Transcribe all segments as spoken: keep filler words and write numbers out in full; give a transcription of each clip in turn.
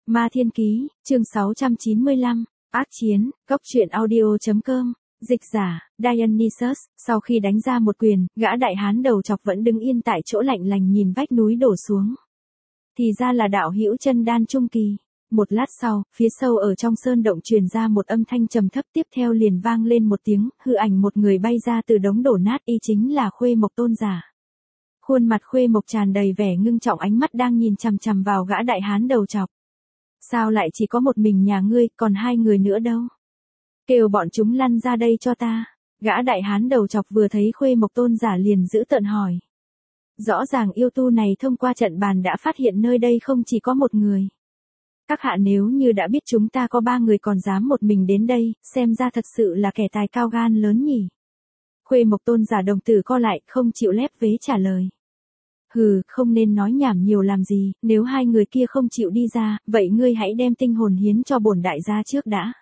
Ma Thiên Ký, chương sáu trăm chín mươi lăm, Ác Chiến, Cốc truyện audio.com, dịch giả, Dionysus, sau khi đánh ra một quyền, gã đại hán đầu chọc vẫn đứng yên tại chỗ lạnh lành nhìn vách núi đổ xuống. Thì ra là đạo hữu chân đan trung kỳ. Một lát sau, phía sâu ở trong sơn động truyền ra một âm thanh trầm thấp, tiếp theo liền vang lên một tiếng, hư ảnh một người bay ra từ đống đổ nát, y chính là Khuê Mộc tôn giả. Khuôn mặt Khuê Mộc tràn đầy vẻ ngưng trọng, ánh mắt đang nhìn chằm chằm vào gã đại hán đầu chọc. Sao lại chỉ có một mình nhà ngươi, còn hai người nữa đâu? Kêu bọn chúng lăn ra đây cho ta. Gã đại hán đầu chọc vừa thấy Khuê Mộc tôn giả liền giữ tợn hỏi. Rõ ràng yêu tu này thông qua trận bàn đã phát hiện nơi đây không chỉ có một người. Các hạ nếu như đã biết chúng ta có ba người còn dám một mình đến đây, xem ra thật sự là kẻ tài cao gan lớn nhỉ. Khuê Mộc tôn giả đồng tử co lại, không chịu lép vế trả lời. Hừ, không nên nói nhảm nhiều làm gì, nếu hai người kia không chịu đi ra, vậy ngươi hãy đem tinh hồn hiến cho bổn đại gia trước đã.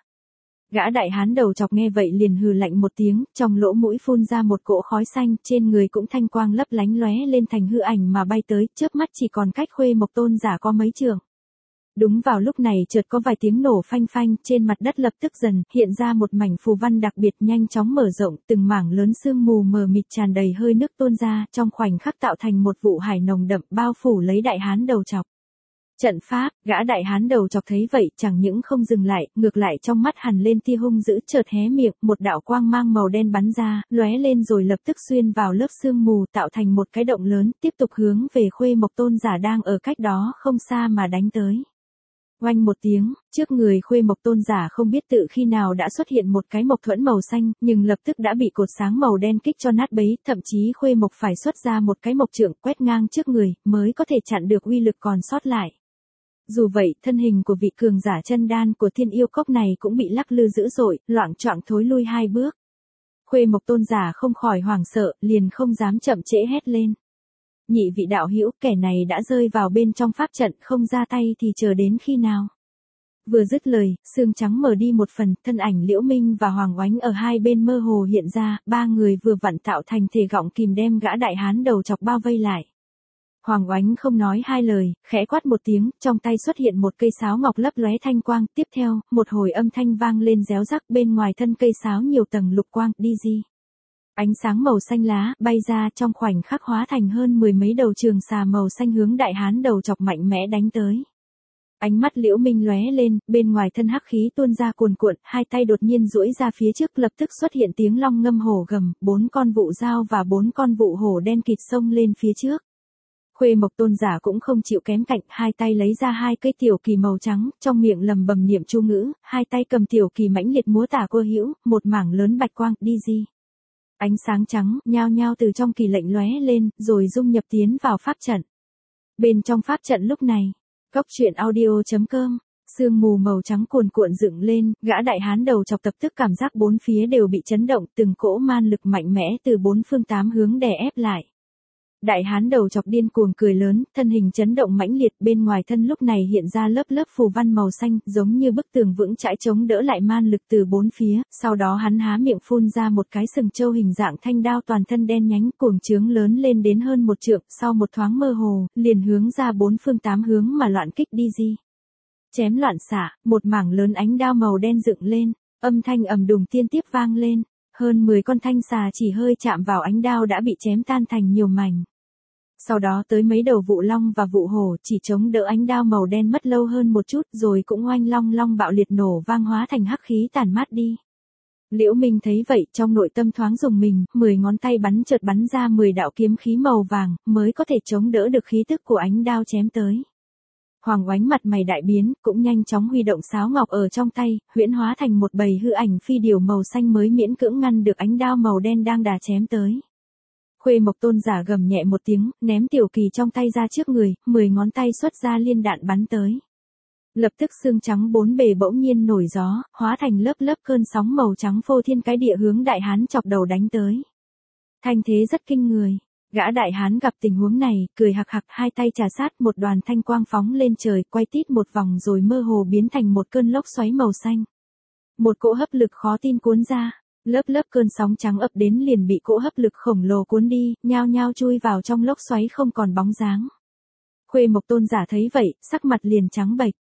Gã đại hán đầu chọc nghe vậy liền hừ lạnh một tiếng, trong lỗ mũi phun ra một cỗ khói xanh, trên người cũng thanh quang lấp lánh lóe lên thành hư ảnh mà bay tới, chớp mắt chỉ còn cách Khuê Mộc tôn giả có mấy trượng. Đúng vào lúc này chợt có vài tiếng nổ phanh phanh, trên mặt đất lập tức dần hiện ra một mảnh phù văn đặc biệt nhanh chóng mở rộng, từng mảng lớn sương mù mờ mịt tràn đầy hơi nước tuôn ra, trong khoảnh khắc tạo thành một vụ hải nồng đậm bao phủ lấy đại hán đầu chọc. Trận pháp, gã đại hán đầu chọc thấy vậy, chẳng những không dừng lại, ngược lại trong mắt hằn lên tia hung dữ, chợt hé miệng, một đạo quang mang màu đen bắn ra, lóe lên rồi lập tức xuyên vào lớp sương mù, tạo thành một cái động lớn, tiếp tục hướng về Khuê Mộc tôn giả đang ở cách đó không xa mà đánh tới. Oanh một tiếng, trước người Khuê Mộc tôn giả không biết tự khi nào đã xuất hiện một cái mộc thuẫn màu xanh, nhưng lập tức đã bị cột sáng màu đen kích cho nát bấy, thậm chí Khuê Mộc phải xuất ra một cái mộc trượng quét ngang trước người, mới có thể chặn được uy lực còn sót lại. Dù vậy, thân hình của vị cường giả chân đan của Thiên Yêu Cốc này cũng bị lắc lư dữ dội, loạng choạng thối lui hai bước. Khuê Mộc tôn giả không khỏi hoảng sợ, liền không dám chậm trễ hét lên. Nhị vị đạo hữu, kẻ này đã rơi vào bên trong pháp trận, không ra tay thì chờ đến khi nào? Vừa dứt lời, sương trắng mở đi một phần, thân ảnh Liễu Minh và Hoàng Oánh ở hai bên mơ hồ hiện ra, ba người vừa vặn tạo thành thể gọng kìm đem gã đại hán đầu chọc bao vây lại. Hoàng Oánh không nói hai lời, khẽ quát một tiếng, trong tay xuất hiện một cây sáo ngọc lấp lóe thanh quang, tiếp theo, một hồi âm thanh vang lên réo rắc, bên ngoài thân cây sáo nhiều tầng lục quang, đi di. Ánh sáng màu xanh lá bay ra, trong khoảnh khắc hóa thành hơn mười mấy đầu trường xà màu xanh hướng đại hán đầu chọc mạnh mẽ đánh tới. Ánh mắt Liễu Minh lóe lên, bên ngoài thân hắc khí tuôn ra cuồn cuộn, hai tay đột nhiên duỗi ra phía trước, lập tức xuất hiện tiếng long ngâm hổ gầm, bốn con vụ dao và bốn con vụ hổ đen kịt xông lên phía trước. Khuê Mộc tôn giả cũng không chịu kém cạnh, hai tay lấy ra hai cây tiểu kỳ màu trắng, trong miệng lầm bầm niệm chú ngữ, hai tay cầm tiểu kỳ mãnh liệt múa tả cô hữu, một mảng lớn bạch quang, đi di. Ánh sáng trắng, nhao nhao từ trong kỳ lệnh lóe lên, rồi dung nhập tiến vào pháp trận. Bên trong pháp trận lúc này, Cốc truyện audio.com, sương mù màu trắng cuồn cuộn dựng lên, gã đại hán đầu chọc tập tức cảm giác bốn phía đều bị chấn động, từng cỗ man lực mạnh mẽ từ bốn phương tám hướng đè ép lại. Đại hán đầu chọc điên cuồng cười lớn, thân hình chấn động mãnh liệt, bên ngoài thân lúc này hiện ra lớp lớp phù văn màu xanh, giống như bức tường vững chãi chống đỡ lại man lực từ bốn phía, sau đó hắn há miệng phun ra một cái sừng trâu hình dạng thanh đao toàn thân đen nhánh, cuồng trướng lớn lên đến hơn một trượng, sau một thoáng mơ hồ, liền hướng ra bốn phương tám hướng mà loạn kích đi di. Chém loạn xạ, một mảng lớn ánh đao màu đen dựng lên, âm thanh ầm đùng tiên tiếp vang lên. Hơn mười con thanh xà chỉ hơi chạm vào ánh đao đã bị chém tan thành nhiều mảnh. Sau đó tới mấy đầu vụ long và vụ hổ chỉ chống đỡ ánh đao màu đen mất lâu hơn một chút rồi cũng oanh long long bạo liệt nổ vang hóa thành hắc khí tàn mát đi. Liễu Minh thấy vậy trong nội tâm thoáng rùng mình, mười ngón tay bắn chợt bắn ra mười đạo kiếm khí màu vàng mới có thể chống đỡ được khí tức của ánh đao chém tới. Hoàng Oánh mặt mày đại biến, cũng nhanh chóng huy động sáo ngọc ở trong tay, huyễn hóa thành một bầy hư ảnh phi điểu màu xanh mới miễn cưỡng ngăn được ánh đao màu đen đang đà chém tới. Khuê Mộc tôn giả gầm nhẹ một tiếng, ném tiểu kỳ trong tay ra trước người, mười ngón tay xuất ra liên đạn bắn tới. Lập tức xương trắng bốn bề bỗng nhiên nổi gió, hóa thành lớp lớp cơn sóng màu trắng phô thiên cái địa hướng đại hán chọc đầu đánh tới. Thanh thế rất kinh người. Gã đại hán gặp tình huống này, cười hạc hạc, hai tay trà sát, một đoàn thanh quang phóng lên trời, quay tít một vòng rồi mơ hồ biến thành một cơn lốc xoáy màu xanh. Một cỗ hấp lực khó tin cuốn ra, lớp lớp cơn sóng trắng ập đến liền bị cỗ hấp lực khổng lồ cuốn đi, nhao nhao chui vào trong lốc xoáy không còn bóng dáng. Khuê Mộc tôn giả thấy vậy, sắc mặt liền trắng bệch.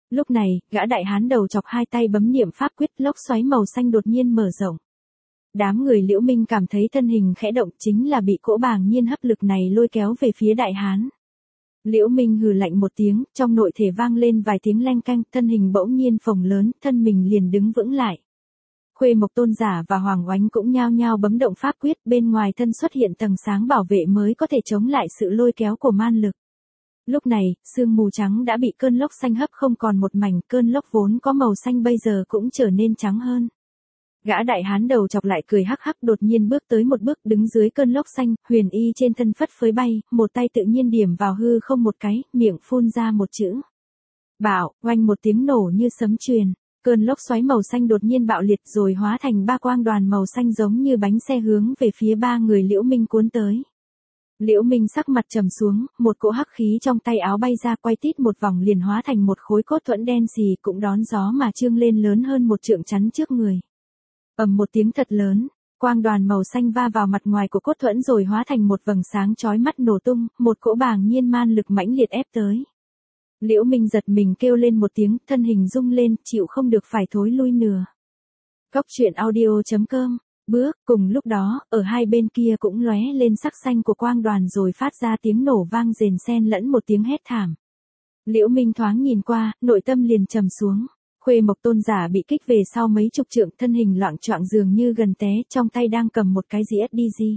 Lúc này, gã đại hán đầu chọc hai tay bấm niệm pháp quyết, lốc xoáy màu xanh đột nhiên mở rộng. Đám người Liễu Minh cảm thấy thân hình khẽ động, chính là bị cỗ bàng nhiên hấp lực này lôi kéo về phía đại hán. Liễu Minh hừ lạnh một tiếng, trong nội thể vang lên vài tiếng leng canh, thân hình bỗng nhiên phồng lớn, thân mình liền đứng vững lại. Khuê Mộc Tôn giả và Hoàng Oánh cũng nhao nhao bấm động pháp quyết, bên ngoài thân xuất hiện tầng sáng bảo vệ mới có thể chống lại sự lôi kéo của man lực. Lúc này, sương mù trắng đã bị cơn lốc xanh hấp không còn một mảnh, cơn lốc vốn có màu xanh bây giờ cũng trở nên trắng hơn. Gã đại hán đầu chọc lại cười hắc hắc, đột nhiên bước tới một bước, đứng dưới cơn lốc xanh, huyền y trên thân phất phới bay, một tay tự nhiên điểm vào hư không một cái, miệng phun ra một chữ. Bạo, oanh một tiếng nổ như sấm truyền, cơn lốc xoáy màu xanh đột nhiên bạo liệt rồi hóa thành ba quang đoàn màu xanh giống như bánh xe hướng về phía ba người Liễu Minh cuốn tới. Liễu Minh sắc mặt trầm xuống, một cỗ hắc khí trong tay áo bay ra, quay tít một vòng liền hóa thành một khối cốt thuẫn đen xì, cũng đón gió mà trương lên lớn hơn một trượng chắn trước người. Ầm một tiếng thật lớn, quang đoàn màu xanh va vào mặt ngoài của cốt thuẫn rồi hóa thành một vầng sáng chói mắt nổ tung, một cỗ bàng nhiên man lực mãnh liệt ép tới. Liễu Minh giật mình kêu lên một tiếng, thân hình rung lên, chịu không được phải thối lui nửa. Cốc truyện audio chấm com. Bước, cùng lúc đó, ở hai bên kia cũng lóe lên sắc xanh của quang đoàn rồi phát ra tiếng nổ vang rền xen lẫn một tiếng hét thảm. Liễu Minh thoáng nhìn qua, nội tâm liền trầm xuống. Khuê Mộc Tôn giả bị kích về sau mấy chục trượng, thân hình loạng choạng dường như gần té, trong tay đang cầm một cái dĩa ét đê giê.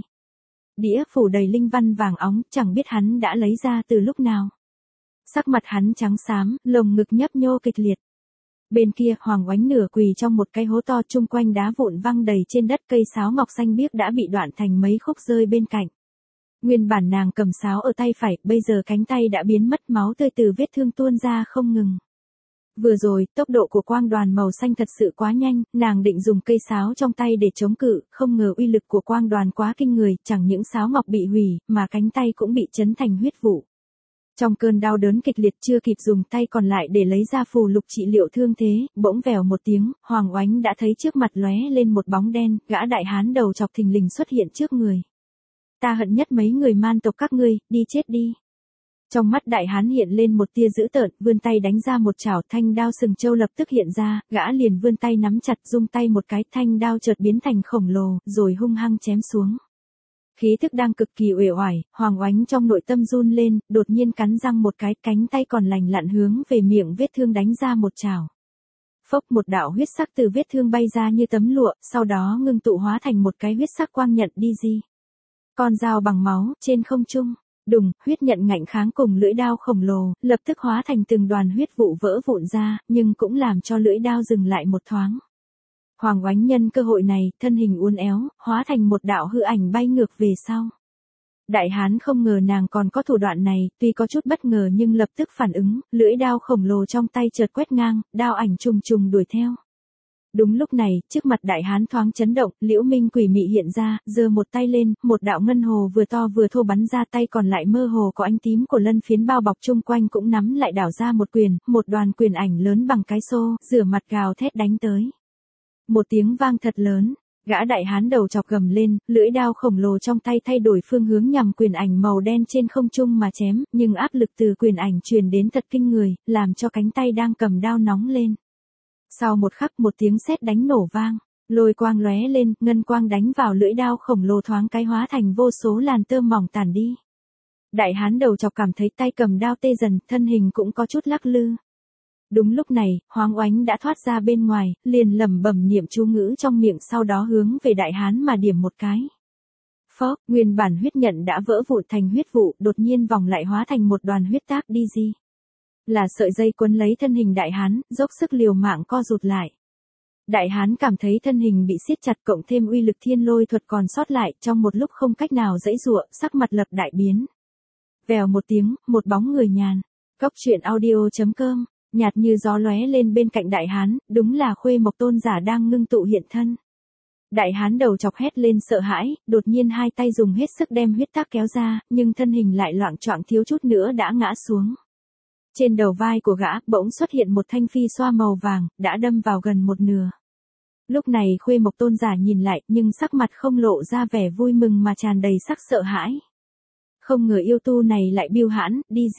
Đĩa phủ đầy linh văn vàng óng, chẳng biết hắn đã lấy ra từ lúc nào. Sắc mặt hắn trắng xám, lồng ngực nhấp nhô kịch liệt. Bên kia, Hoàng Oánh nửa quỳ trong một cái hố to, chung quanh đá vụn văng đầy trên đất, cây sáo ngọc xanh biếc đã bị đoạn thành mấy khúc rơi bên cạnh. Nguyên bản nàng cầm sáo ở tay phải, bây giờ cánh tay đã biến mất, máu tươi từ vết thương tuôn ra không ngừng. Vừa rồi, tốc độ của quang đoàn màu xanh thật sự quá nhanh, nàng định dùng cây sáo trong tay để chống cự, không ngờ uy lực của quang đoàn quá kinh người, chẳng những sáo ngọc bị hủy, mà cánh tay cũng bị chấn thành huyết vụ. Trong cơn đau đớn kịch liệt chưa kịp dùng tay còn lại để lấy ra phù lục trị liệu thương thế, bỗng vèo một tiếng, Hoàng Oánh đã thấy trước mặt lóe lên một bóng đen, gã đại hán đầu chọc thình lình xuất hiện trước người. Ta hận nhất mấy người man tộc các ngươi, đi chết đi. Trong mắt đại hán hiện lên một tia dữ tợn, vươn tay đánh ra một chảo, thanh đao sừng châu lập tức hiện ra, gã liền vươn tay nắm chặt, rung tay một cái, thanh đao chợt biến thành khổng lồ, rồi hung hăng chém xuống. Khí thức đang cực kỳ uể oải, Hoàng Oánh trong nội tâm run lên, đột nhiên cắn răng một cái, cánh tay còn lành lặn hướng về miệng vết thương đánh ra một chảo. Phốc, một đạo huyết sắc từ vết thương bay ra như tấm lụa, sau đó ngưng tụ hóa thành một cái huyết sắc quang nhận đi di. Con dao bằng máu, trên không trung, đùng, huyết nhận ngạnh kháng cùng lưỡi đao khổng lồ, lập tức hóa thành từng đoàn huyết vụ vỡ vụn ra, nhưng cũng làm cho lưỡi đao dừng lại một thoáng. Hoàng Oánh nhân cơ hội này, thân hình uốn éo, hóa thành một đạo hư ảnh bay ngược về sau. Đại hán không ngờ nàng còn có thủ đoạn này, tuy có chút bất ngờ nhưng lập tức phản ứng, lưỡi đao khổng lồ trong tay chợt quét ngang, đao ảnh trùng trùng đuổi theo. Đúng lúc này, trước mặt đại hán thoáng chấn động, Liễu Minh quỷ mị hiện ra, giơ một tay lên, một đạo ngân hồ vừa to vừa thô bắn ra, tay còn lại mơ hồ có ánh tím của lân phiến bao bọc chung quanh cũng nắm lại đảo ra một quyền, một đoàn quyền ảnh lớn bằng cái xô, rửa mặt gào thét đánh tới. Một tiếng vang thật lớn, gã đại hán đầu chọc gầm lên, lưỡi đao khổng lồ trong tay thay đổi phương hướng nhằm quyền ảnh màu đen trên không trung mà chém, nhưng áp lực từ quyền ảnh truyền đến thật kinh người, làm cho cánh tay đang cầm đao nóng lên. Sau một khắc một tiếng sét đánh nổ vang, lôi quang lóe lên, ngân quang đánh vào lưỡi đao khổng lồ thoáng cái hóa thành vô số làn tơ mỏng tản đi. Đại hán đầu chọc cảm thấy tay cầm đao tê dần, thân hình cũng có chút lắc lư. Đúng lúc này, Hoàng Oánh đã thoát ra bên ngoài, liền lẩm bẩm niệm chú ngữ trong miệng, sau đó hướng về đại hán mà điểm một cái. Phốc, nguyên bản huyết nhận đã vỡ vụn thành huyết vụ, đột nhiên vòng lại hóa thành một đoàn huyết tác đi di. Là sợi dây quấn lấy thân hình đại hán, dốc sức liều mạng co rụt lại. Đại hán cảm thấy thân hình bị siết chặt cộng thêm uy lực thiên lôi thuật còn sót lại, trong một lúc không cách nào giãy giụa, sắc mặt lập đại biến. Vèo một tiếng, một bóng người nhàn. Cốc truyện audio chấm com, nhạt như gió lóe lên bên cạnh đại hán, đúng là Khuê Mộc Tôn giả đang ngưng tụ hiện thân. Đại hán đầu chọc hét lên sợ hãi, đột nhiên hai tay dùng hết sức đem huyết tác kéo ra, nhưng thân hình lại loạng choạng thiếu chút nữa đã ngã xuống. Trên đầu vai của gã, bỗng xuất hiện một thanh phi xoa màu vàng, đã đâm vào gần một nửa. Lúc này Khuê Mộc Tôn giả nhìn lại, nhưng sắc mặt không lộ ra vẻ vui mừng mà tràn đầy sắc sợ hãi. Không ngờ yêu tu này lại biêu hãn, đi gì.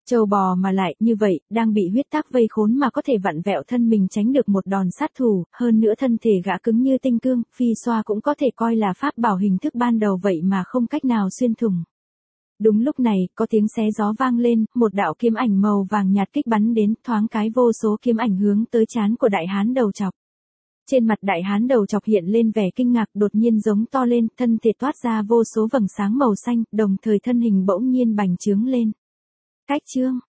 Trâu bò mà lại, như vậy, đang bị huyết tác vây khốn mà có thể vặn vẹo thân mình tránh được một đòn sát thủ, hơn nữa thân thể gã cứng như tinh cương, phi xoa cũng có thể coi là pháp bảo hình thức ban đầu vậy mà không cách nào xuyên thủng. Đúng lúc này, có tiếng xé gió vang lên, một đạo kiếm ảnh màu vàng nhạt kích bắn đến, thoáng cái vô số kiếm ảnh hướng tới trán của đại hán đầu chọc. Trên mặt đại hán đầu chọc hiện lên vẻ kinh ngạc, đột nhiên giống to lên, thân thể toát ra vô số vầng sáng màu xanh, đồng thời thân hình bỗng nhiên bành trướng lên. Cách chương